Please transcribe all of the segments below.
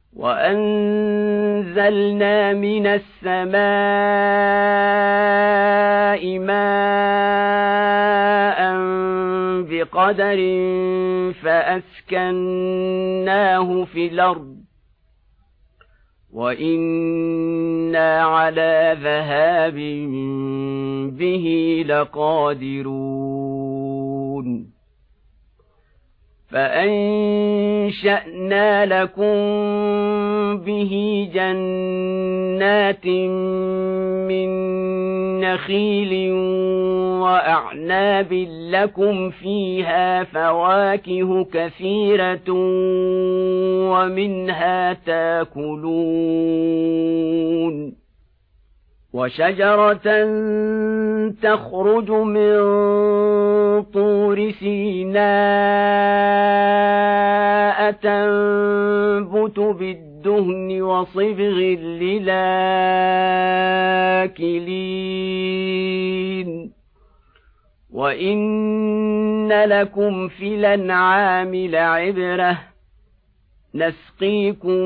وأنزلنا من السماء ماء بقدر فأسكناه في الأرض وإنا على ذهاب به لقادرون فأنشأنا لكم به جنات من نخيل وأعناب لكم فيها فواكه كثيرة ومنها تاكلون وشجرة تخرج من طور سيناء تنبت بالدهن وصبغ للآكلين وإن لكم في الأنعام لعبرة نسقيكم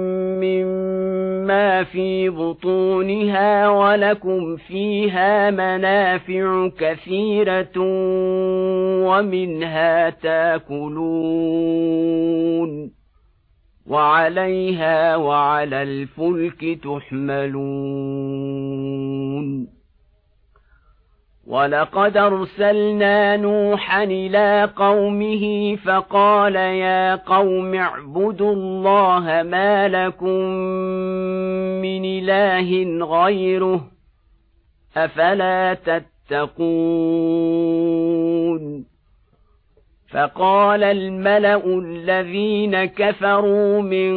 مما في بطونها ولكم فيها منافع كثيرة ومنها تاكلون وعليها وعلى الفلك تحملون ولقد أرسلنا نوحا إلى قومه فقال يا قوم اعبدوا الله ما لكم من إله غيره أفلا تتقون فقال الملأ الذين كفروا من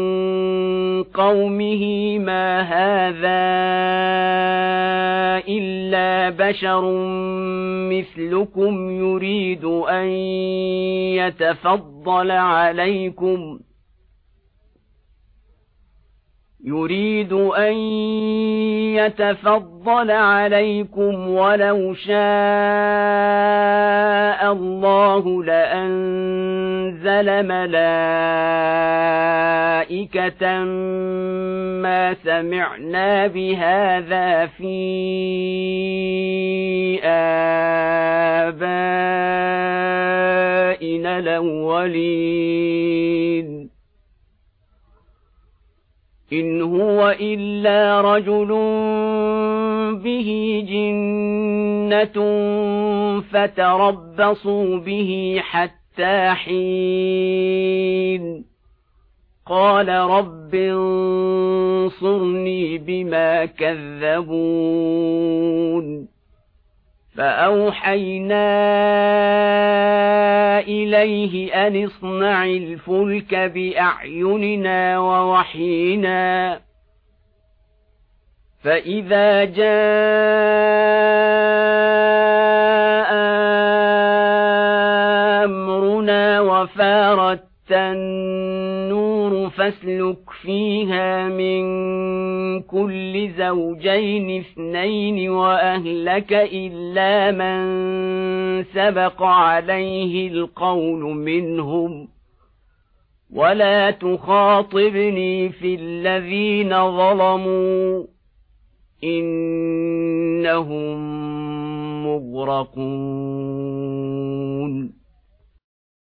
قومه ما هذا إلا بشر مثلكم يريد أن يتفضل عليكم ولو شاء الله لأنزل ملائكة ما سمعنا بهذا في آبائنا الأولين إن هو إلا رجل به جنة فتربصوا به حتى حين قال رب انصرني بما كذبون فأوحينا إليه أن اصنع الفلك بأعيننا ووحينا فإذا جاء أمرنا وفارت النور فاسلك فيها من كل زوجين اثنين وأهلك إلا من سبق عليه القول منهم ولا تخاطبني في الذين ظلموا إنهم مغرقون